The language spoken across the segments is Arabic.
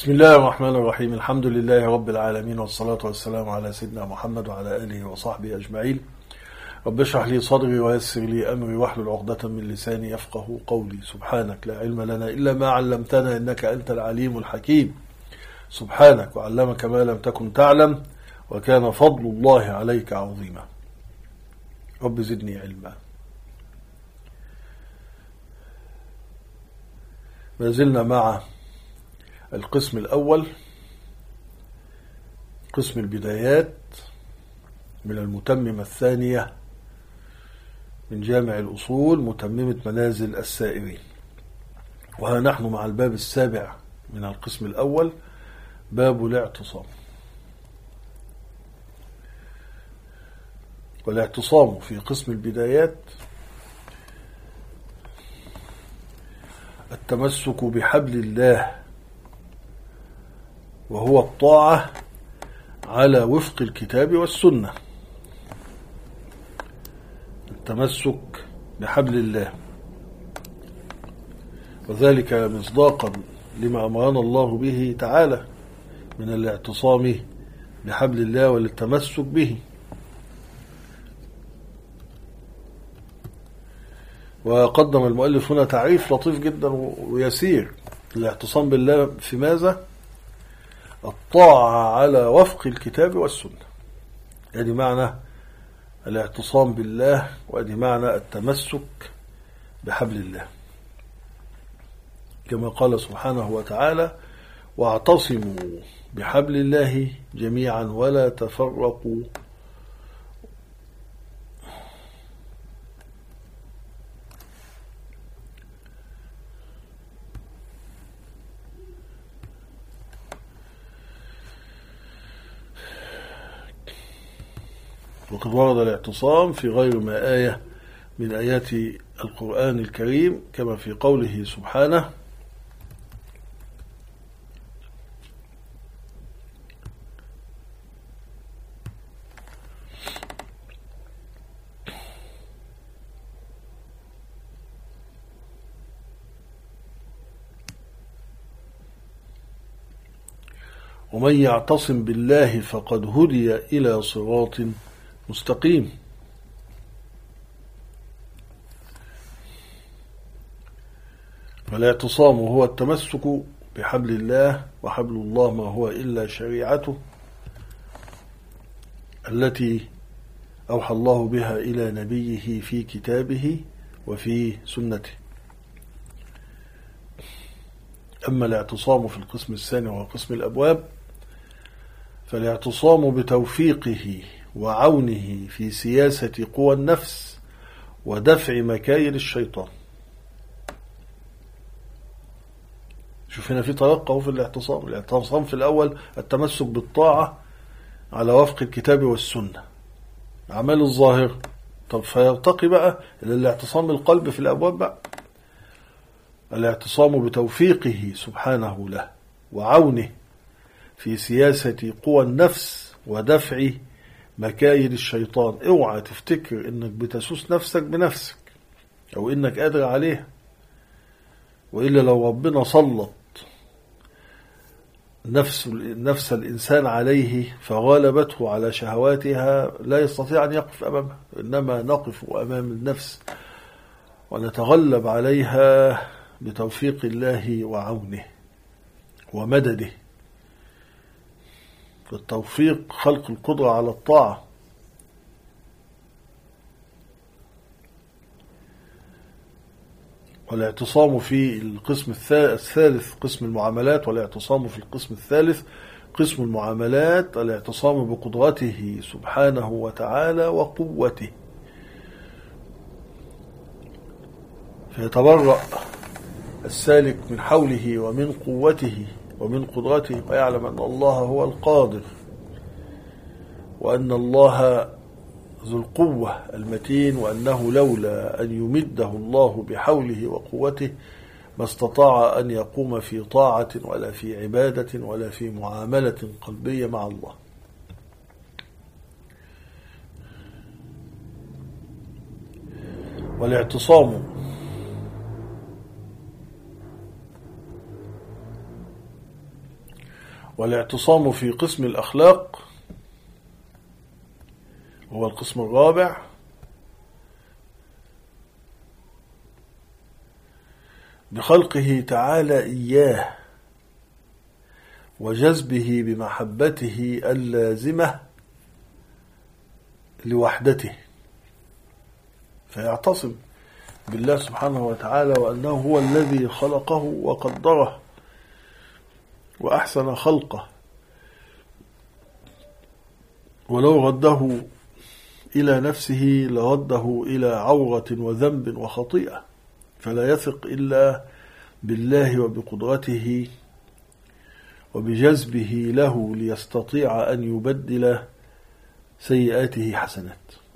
بسم الله الرحمن الرحيم. الحمد لله رب العالمين، والصلاة والسلام على سيدنا محمد وعلى آله وصحبه أجمعين. رب اشرح لي صدري ويسر لي أمري واحلل عقدة من لساني يفقه قولي. سبحانك لا علم لنا إلا ما علمتنا إنك أنت العليم الحكيم. سبحانك وعلمك ما لم تكن تعلم، وكان فضل الله عليك عظيما. رب زدني علما. ما زلنا مع القسم الأول، قسم البدايات من المتممة الثانية من جامع الأصول، متممة منازل السائرين. وها نحن مع الباب السابع من القسم الأول، باب الاعتصام. والاعتصام في قسم البدايات التمسك بحبل الله، وهو الطاعة على وفق الكتاب والسنة. التمسك بحبل الله، وذلك مصداقا لما أمرنا الله به تعالى من الاعتصام بحبل الله والتمسك به. وقدم المؤلف هنا تعريف لطيف جدا ويسير. الاعتصام بالله في ماذا؟ الطاعة على وفق الكتاب والسنة. يعني معنى الاعتصام بالله، وادي معنى التمسك بحبل الله، كما قال سبحانه وتعالى: واعتصموا بحبل الله جميعا ولا تفرقوا. وقد ورد الاعتصام في غير ما آية من آيات القرآن الكريم، كما في قوله سبحانه: ومن يعتصم بالله فقد هدي إلى صراط مستقيم. والاعتصام هو التمسك بحبل الله، وحبل الله ما هو إلا شريعته التي أوحى الله بها إلى نبيه في كتابه وفي سنته. أما الاعتصام في القسم الثاني وهو قسم الأبواب، فالاعتصام بتوفيقه وعونه في سياسة قوى النفس ودفع مكايد الشيطان. شوف هنا في ترقه في الاعتصام. الاعتصام في الأول التمسك بالطاعة على وفق الكتاب والسنة، أعمال الظاهر. طب فيرتقي بقى إلى الاعتصام بالقلب في الأبواب بقى، الاعتصام بتوفيقه سبحانه له وعونه في سياسة قوى النفس ودفع مكايد الشيطان. اوعى تفتكر انك بتسوس نفسك بنفسك او انك قادر عليها، وإلا لو ربنا سلط نفس الإنسان عليه فغلبته على شهواتها لا يستطيع أن يقف أمامها. إنما نقف أمام النفس ونتغلب عليها بتوفيق الله وعونه ومدده. التوفيق خلق القدرة على الطاعة. والاعتصام في القسم الثالث قسم المعاملات، والاعتصام في القسم الثالث قسم المعاملات الاعتصام بقدرته سبحانه وتعالى وقوته، فيتبرأ السالك من حوله ومن قوته ومن قدرته، ويعلم أن الله هو القادر، وأن الله ذو القوة المتين، وأنه لولا أن يمده الله بحوله وقوته ما استطاع أن يقوم في طاعة ولا في عبادة ولا في معاملة قلبية مع الله. والاعتصام والاعتصام في قسم الأخلاق وهو القسم الرابع بخلقه تعالى إياه وجذبه بمحبته اللازمة لوحدته، فيعتصم بالله سبحانه وتعالى وأنه هو الذي خلقه وقدره وأحسن خلقه، ولو رده إلى نفسه لرده إلى عورة وذنب وخطيئة، فلا يثق إلا بالله وبقدرته وبجذبه له ليستطيع أن يبدل سيئاته حسنات.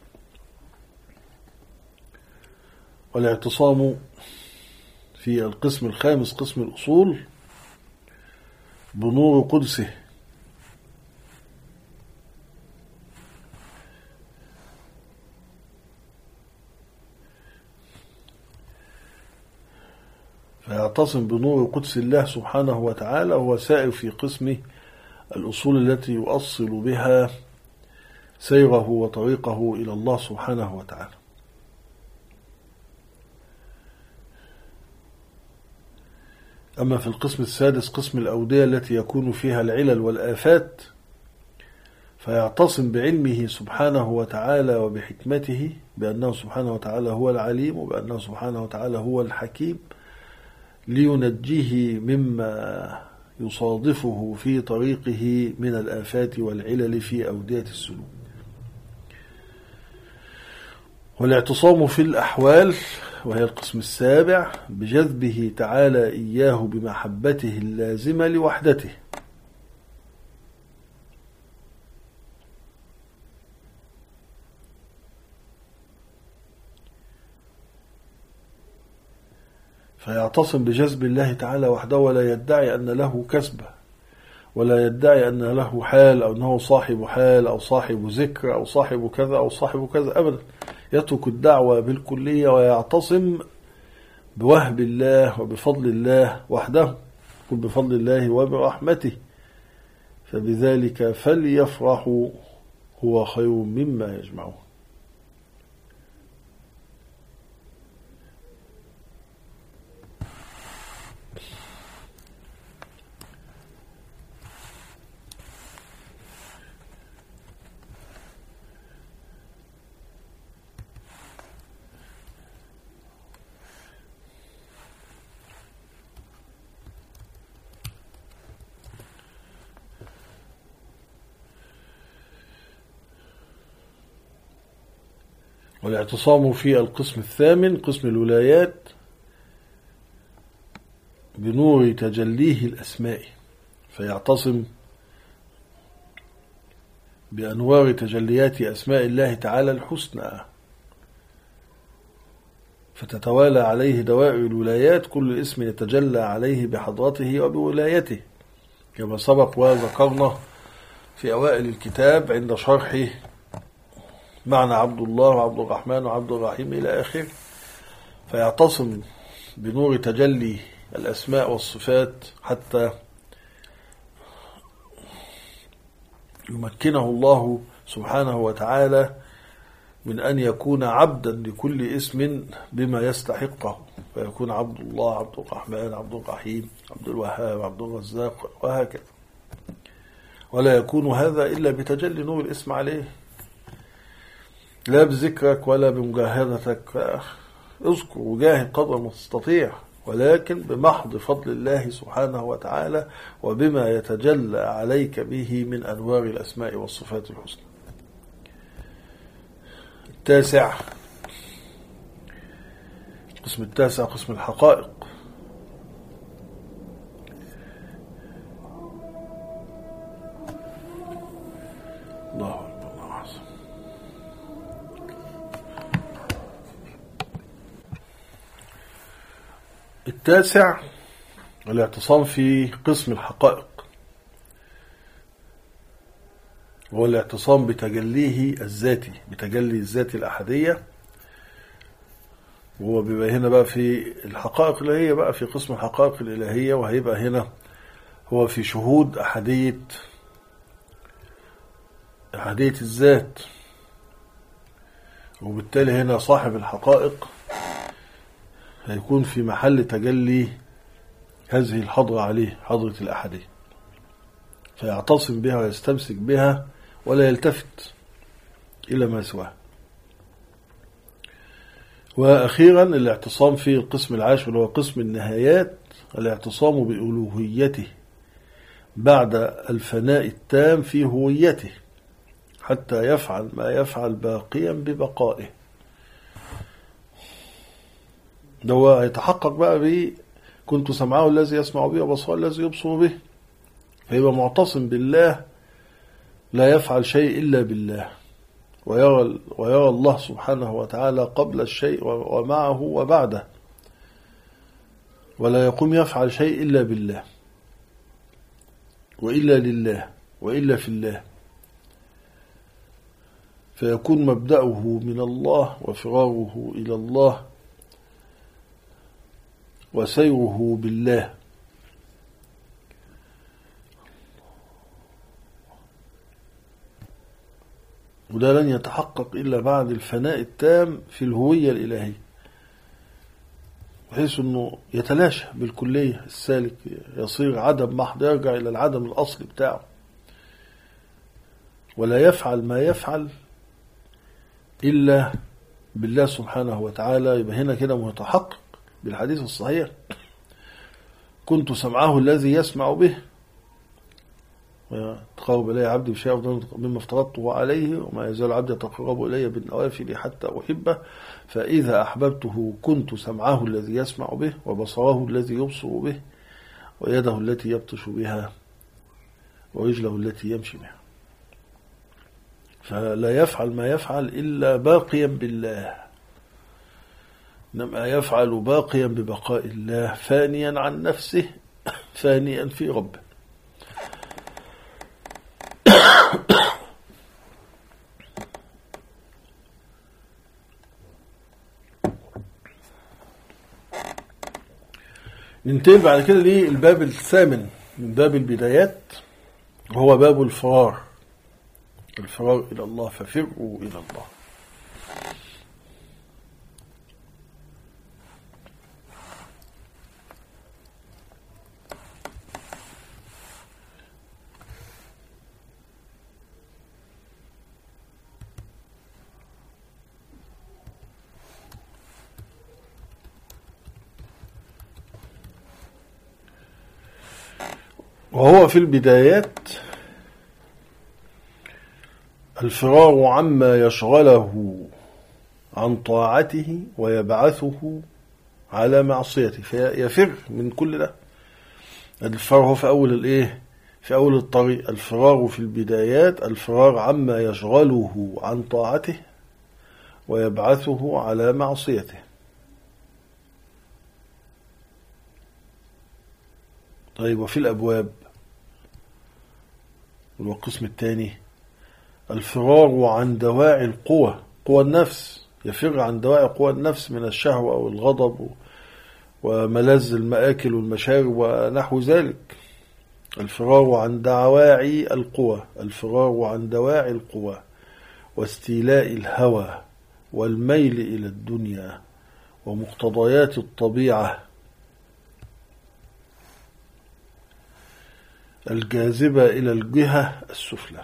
والاعتصام في القسم الخامس قسم الأصول بنور قدسه، فيعتصم بنور قدس الله سبحانه وتعالى، وهو سائر في قسم الأصول التي يؤصل بها سيره وطريقه إلى الله سبحانه وتعالى. أما في القسم السادس قسم الأودية التي يكون فيها العلل والآفات، فيعتصم بعلمه سبحانه وتعالى وبحكمته بأنه سبحانه وتعالى هو العليم وبأنه سبحانه وتعالى هو الحكيم، لينجيه مما يصادفه في طريقه من الآفات والعلل في أودية السلوك. والاعتصام في الأحوال وهي القسم السابع بجذبه تعالى إياه بمحبته اللازمة لوحدته، فيعتصم بجذب الله تعالى وحده، ولا يدعي أن له كسبة، ولا يدعي أن له حال أو أنه صاحب حال أو صاحب ذكر أو صاحب كذا أو صاحب كذا، أبدا. يترك الدعوة بالكلية ويعتصم بوهب الله وبفضل الله وحده، قل بفضل الله وبرحمته، فبذلك فليفرحوا هو خير مما يجمعون. والاعتصام في القسم الثامن قسم الولايات بنور تجليه الأسماء، فيعتصم بأنوار تجليات أسماء الله تعالى الحسنى، فتتوالى عليه دوائر الولايات، كل اسم يتجلى عليه بحضرته وبولايته، كما سبق وذكرنا في أوائل الكتاب عند شرح معنى عبد الله وعبد الرحمن وعبد الرحيم إلى آخر. فيعتصم بنور تجلي الأسماء والصفات حتى يمكنه الله سبحانه وتعالى من أن يكون عبدا لكل اسم بما يستحقه، فيكون عبد الله، عبد الرحمن، عبد الرحيم، عبد الوهاب، عبد الرزاق، وهكذا. ولا يكون هذا إلا بتجلي نور الاسم عليه، لا بذكرك ولا بمجاهدتك، اذكر وجاهد قدر ما تستطيع، ولكن بمحض فضل الله سبحانه وتعالى وبما يتجلى عليك به من أنوار الأسماء والصفات الحسنى. التاسع القسم التاسع قسم الحقائق، الله أكبر الله أعظم. التاسع الاعتصام في قسم الحقائق، وهو الاعتصام بتجليه الذاتي، بتجلي الذات الأحدية، وهو بيبقى هنا بقى في الحقائق اللي هي بقى في قسم الحقائق الإلهية، وهيبقى هنا هو في شهود أحدية الذات، وبالتالي هنا صاحب الحقائق هيكون في محل تجلي هذه الحضرة عليه، حضرة الأحدية، فيعتصم بها ويستمسك بها ولا يلتفت إلى ما سواه. وأخيرا الاعتصام في القسم العاشر هو قسم النهايات، الاعتصام بألوهيته بعد الفناء التام في هويته حتى يفعل ما يفعل باقيا ببقائه. ده هو هيتحقق بقى به كنت سمعه الذي يسمع به وبصره الذي يبصر به، فيبقى معتصم بالله لا يفعل شيء إلا بالله، ويرى الله سبحانه وتعالى قبل الشيء ومعه وبعده، ولا يقوم يفعل شيء إلا بالله وإلا لله وإلا في الله، فيكون مبدأه من الله وفراره إلى الله وسيره بالله. وده لن يتحقق إلا بعد الفناء التام في الهوية الإلهية، بحيث أنه يتلاشى بالكلية السالك، يصير عدم محض، يرجع إلى العدم الأصلي بتاعه، ولا يفعل ما يفعل إلا بالله سبحانه وتعالى. يبقى هنا كده متحقق بالحديث الصحيح كنت سمعه الذي يسمع به، تقرب إلي عبدي بشيء أفضل مما افترضته عليه، وما يزال عبدي يتقرب إلي بالنوافل حتى أحبه، فإذا أحببته كنت سمعه الذي يسمع به وبصره الذي يبصر به ويده التي يبطش بها ورجله التي يمشي بها. فلا يفعل ما يفعل إلا باقيا بالله، إنما يفعل باقيا ببقاء الله، فانيا عن نفسه فانيا في ربه. ننتقل بعد كده للباب الثامن من باب البدايات، وهو باب الفرار إلى الله، ففروا إلى الله. وهو في البدايات الفرار عما يشغله عن طاعته ويبعثه على معصيته، فيفر من كل ده. الفرار هو في أول الطريق. الفرار في البدايات الفرار عما يشغله عن طاعته ويبعثه على معصيته. طيب، وفي الأبواب والقسم الثاني الفرار عن دواعي القوى، قوى النفس، يفر عن دواعي قوى النفس من الشهوة أو الغضب وملذ المآكل والمشارب ونحو ذلك. الفرار عن دواعي القوى، الفرار عن دواعي القوى واستيلاء الهوى والميل إلى الدنيا ومقتضيات الطبيعة الجاذبة إلى الجهة السفلى.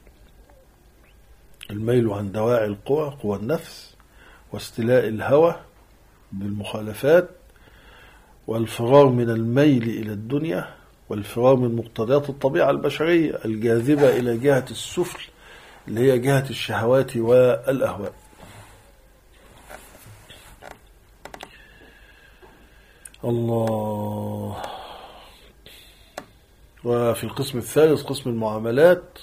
الميل عن دواعي القوى، قوى النفس، واستيلاء الهوى بالمخالفات، والفرار من الميل إلى الدنيا، والفرار من مقتضيات الطبيعة البشرية الجاذبة إلى جهة السفل اللي هي جهة الشهوات والأهواء. الله. وفي القسم الثالث قسم المعاملات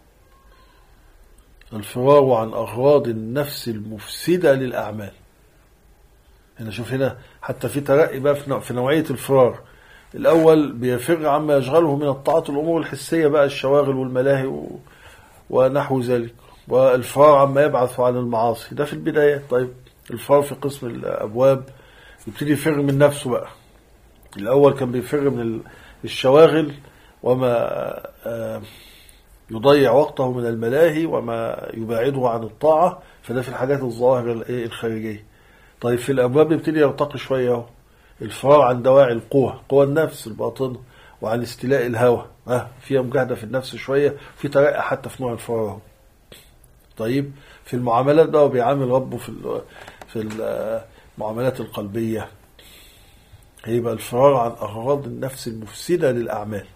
الفرار عن أغراض النفس المفسدة للأعمال. هنا شوف، هنا حتى في ترقي بقى في نوعية الفرار. الأول بيفر عما يشغله من الطاعات الأمور الحسية بقى، الشواغل والملاهي ونحو ذلك، والفرار عما يبعث عن المعاصي، ده في البداية. طيب، الفرار في قسم الأبواب يبتدي يفر من نفسه بقى. الأول كان بيفر من الشواغل وما يضيع وقته من الملاهي وما يبعده عن الطاعة، فده في الحاجات الظاهرة الخارجية. طيب في الأبواب يبتدي يرتقي شوية اهو، الفرار عن دواعي القوة، قوى النفس الباطنة، وعن استيلاء الهوى، فيها مجاهدة في النفس شوية، في ترقى حتى في نوع الفرار اهو. طيب في المعاملات بقى بيعامل ربه في المعاملات القلبية، هيبقى الفرار عن أغراض النفس المفسدة للأعمال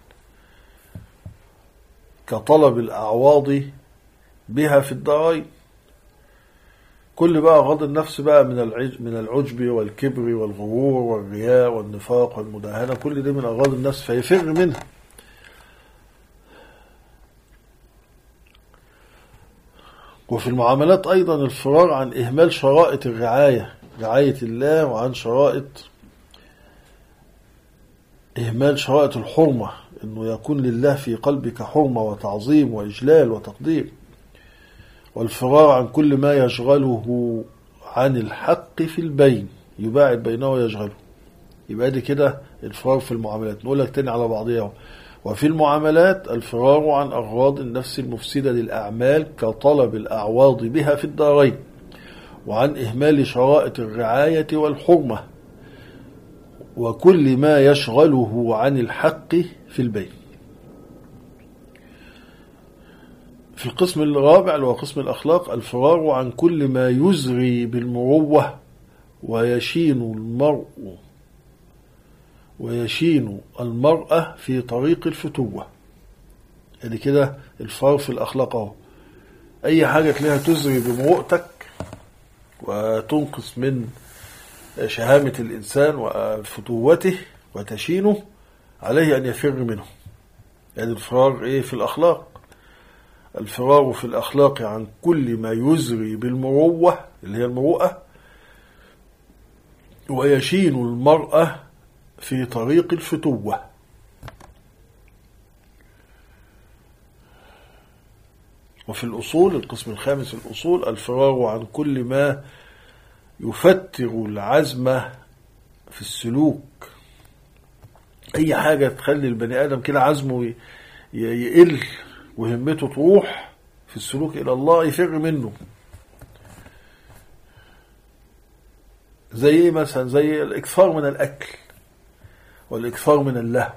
كطلب الأعواض بها في الدارين. كل بقى أغراض النفس بقى من العجب والكبر والغرور والرياء والنفاق والمداهنة، كل ده من أغراض النفس فيفر منها. وفي المعاملات أيضا الفرار عن إهمال شرائط الرعاية، رعاية الله، وعن إهمال شرائط الحرمة، إنه يكون لله في قلبك حرمة وتعظيم وإجلال وتقدير. والفرار عن كل ما يشغله عن الحق في البين، يباعد بينه ويشغله. يبقى دي كده الفرار في المعاملات. نقول لك تاني على بعضيها. وفي المعاملات الفرار عن أغراض النفس المفسدة للأعمال كطلب الأعواض بها في الدارين، وعن إهمال شرائط الرعاية والحرمة، وكل ما يشغله عن الحق في البين. في القسم الرابع اللي هو قسم الأخلاق الفرار عن كل ما يزري بالمروة ويشين المرأة في طريق الفتوة. يعني كده الفرار في الأخلاق اهو، أي حاجة تلاقيها تزري بمروءتك وتنقص من شهامة الإنسان وفتوته وتشينه، عليه أن يفر منه. يعني الفرار في الأخلاق، الفرار في الأخلاق عن كل ما يزري بالمروة اللي هي المروءة، ويشين المرأة في طريق الفتوة. وفي الأصول القسم الخامس الأصول الفرار عن كل ما يفتر العزم في السلوك، أي حاجة تخلي البني آدم كده عزمه يقل وهمته تروح في السلوك إلى الله، يفر منه. زي مثلا زي الإكثار من الأكل والإكثار من اللهو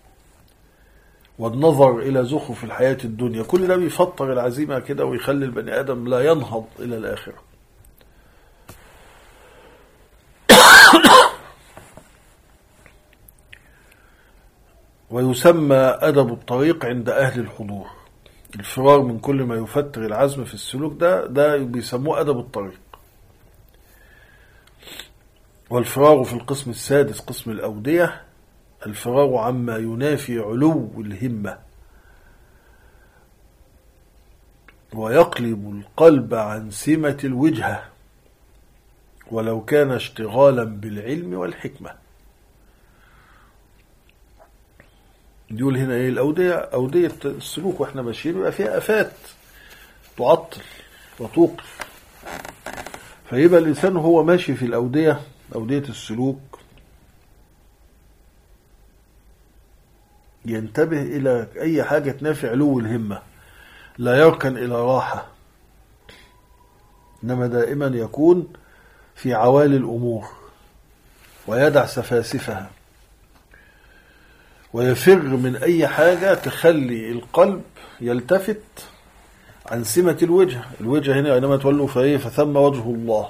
والنظر إلى زخرف الحياة الدنيا، كل ده بيفطر العزيمة كده ويخلي البني آدم لا ينهض إلى الآخرة. ويسمى أدب الطريق عند أهل الحضور الفرار من كل ما يفتر العزم في السلوك، ده بيسموه أدب الطريق. والفرار في القسم السادس قسم الأودية الفرار عما ينافي علو الهمة ويقلب القلب عن سمة الوجهة ولو كان اشتغالا بالعلم والحكمة. يقول هنا الأودية أودية السلوك واحنا ماشيين يبقى فيها آفات تعطل وتوقف، فيبقى الإنسان هو ماشي في الأودية أودية السلوك ينتبه إلى أي حاجة تنافي علو الهمة، لا يركن إلى راحة، إنما دائما يكون في عوالي الأمور ويدع سفاسفها، ويفر من أي حاجة تخلي القلب يلتفت عن سمة الوجه. الوجه هنا عندما تولوا فثم وجه الله،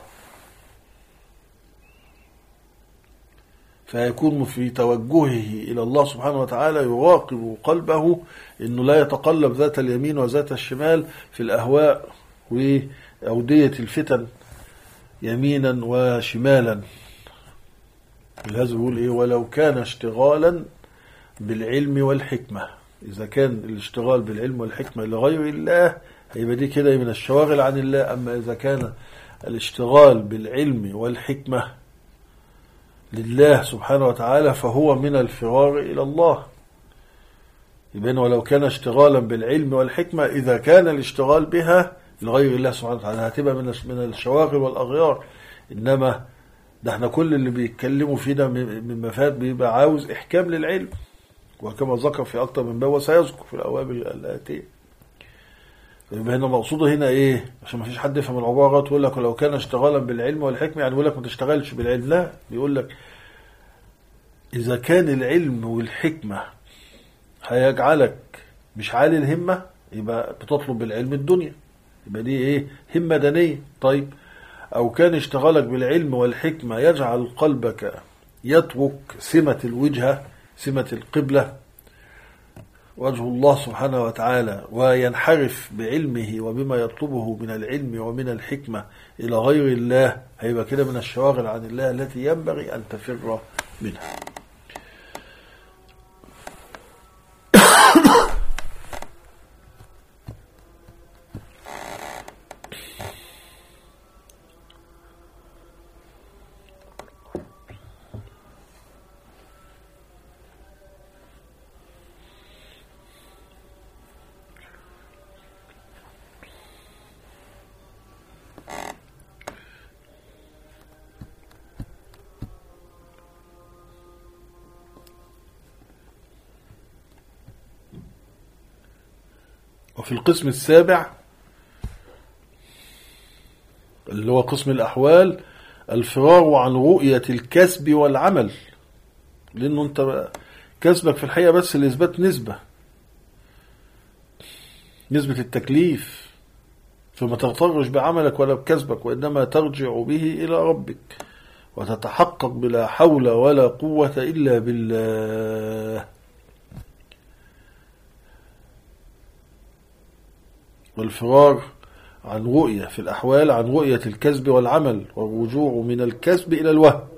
فيكون في توجهه إلى الله سبحانه وتعالى يراقب قلبه إنه لا يتقلب ذات اليمين وذات الشمال في الأهواء وأودية الفتن يمينا وشمالا. لهذا يقول ولو كان اشتغالا بالعلم والحكمة، إذا كان الاشتغال بالعلم والحكمة لغير الله هيبقى دي كده من الشواغل عن الله. أما إذا كان الاشتغال بالعلم والحكمة لله سبحانه وتعالى فهو من الفرار إلى الله. يبقى ولو كان اشتغالا بالعلم والحكمة، إذا كان الاشتغال بها لغير الله سبحانه وتعالى هتبقى من الشواغل والأغيار. إنما ده احنا كل اللي بيتكلموا فيه ده من مفاد بيبقى عاوز إحكام للعلم وكما ذكر في أكثر من باب وسيذكر في الأوامر الآتية. فيبقى هنا مقصوده هنا إيه؟ عشان ما فيش حد يفهم العبارة ويقول لك لو كان اشتغالا بالعلم والحكمة، يعني يقول لك ما تشتغلش بالعلم. لا، بيقول لك إذا كان العلم والحكمة هيجعلك مش عالي الهمة، يبقى بتطلب بالعلم الدنيا، يبقى دي إيه؟ همة دنية. طيب، أو كان اشتغالك بالعلم والحكمة يجعل قلبك يترك سمة الوجهة، سمة القبلة، وجه الله سبحانه وتعالى، وينحرف بعلمه وبما يطلبه من العلم ومن الحكمة إلى غير الله، هيبقى كده من الشواغل عن الله التي ينبغي أن تفر منها. وفي القسم السابع اللي هو قسم الأحوال، الفرار عن رؤية الكسب والعمل، لأنه أنت كسبك في الحقيقة بس لإثبات نسبة التكليف، فما تغترش بعملك ولا بكسبك، وإنما ترجع به إلى ربك وتتحقق بلا حول ولا قوة إلا بالله. والفرار عن رؤية في الأحوال عن رؤية الكسب والعمل، والرجوع من الكسب إلى الوهم.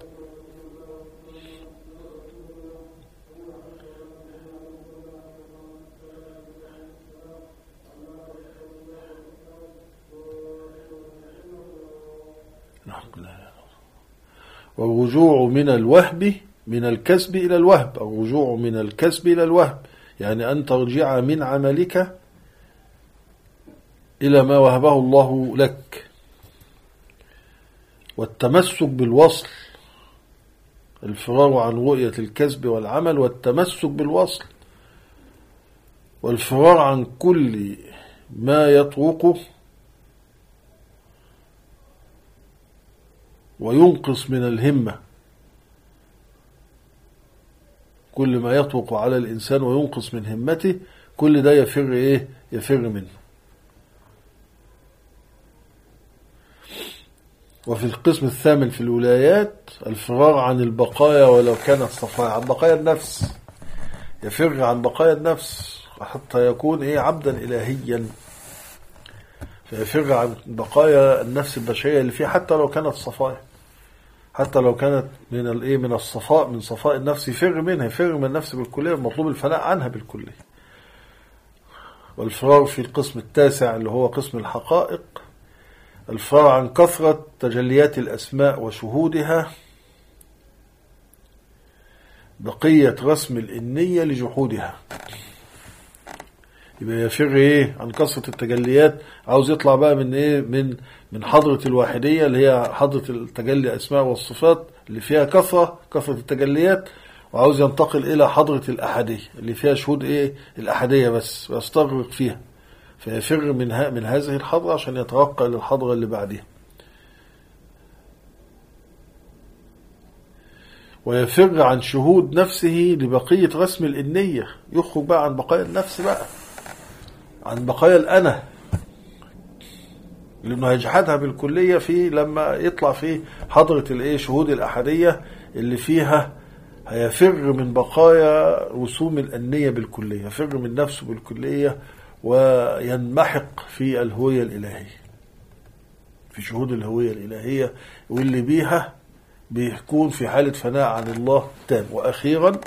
والرجوع من الوهب من الكسب إلى الوهب، الرجوع من الكسب إلى الوهب يعني أن ترجع من عملك إلى ما وهبه الله لك. والتمسك بالوصل، الفرار عن رؤية الكسب والعمل والتمسك بالوصل، والفرار عن كل ما يطرقه وينقص من الهمة، كل ما يطرق على الإنسان وينقص من همته، كل ده يفر إيه؟ يفر منه. وفي القسم الثامن في الولايات، الفرار عن البقايا ولو كانت صفايا، عن بقايا النفس، يفر عن بقايا النفس حتى يكون إيه؟ عبدا إلهيا، فيفر عن بقايا النفس البشرية اللي فيها حتى لو كانت صفايا، حتى لو كانت من الايه؟ من الصفاء، من صفاء النفس، يفر منها، يفر من النفس بالكلية، مطلوب الفناء عنها بالكلية. والفرار في القسم التاسع اللي هو قسم الحقائق، الفرار عن كثرة تجليات الأسماء وشهودها، بقية رسم الإنية لجحودها. يبقى يفر ايه؟ عن كثرة التجليات، عاوز يطلع بقى من ايه؟ من حضرة الواحدية اللي هي حضرة التجلي الأسماء والصفات اللي فيها كثرة التجليات، وعاوز ينتقل إلى حضرة الأحدية اللي فيها شهود ايه؟ الأحدية بس، ويستغرق فيها، فيفر من هذه الحضرة عشان يترقى للحضرة اللي بعدها. ويفر عن شهود نفسه لبقية رسم الإنية، يخرج بقى عن بقايا النفس بقى، عن بقايا الأنا، لأنه هيجحدها بالكلية في لما يطلع في حضرة الايه؟ شهود الأحدية اللي فيها هيفر من بقايا رسوم الأنية بالكلية، يفر من نفسه بالكلية، وينمحق في الهوية الإلهية، في شهود الهوية الإلهية، واللي بيها بيكون في حالة فناء عن الله تام. وأخيرا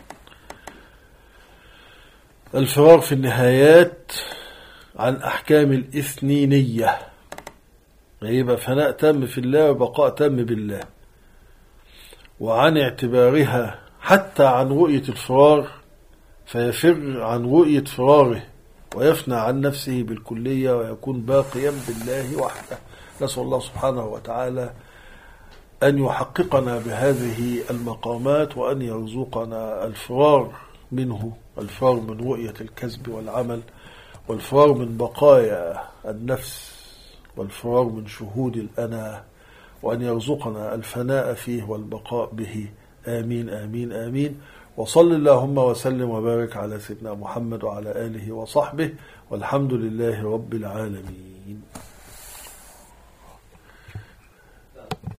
الفرار في النهايات عن أحكام الإثنينية، يبقى فناء تام في الله وبقاء تام بالله، وعن اعتبارها حتى عن رؤية الفرار، فيفر عن رؤية فراره ويفنى عن نفسه بالكلية ويكون باقيا بالله وحده. نسأل الله سبحانه وتعالى أن يحققنا بهذه المقامات، وأن يرزقنا الفرار منه، الفرار من رؤية الكذب والعمل، والفرار من بقايا النفس، والفرار من شهود الأنا، وأن يرزقنا الفناء فيه والبقاء به. آمين آمين آمين. وصل اللهم وسلم وبارك على سيدنا محمد وعلى آله وصحبه، والحمد لله رب العالمين.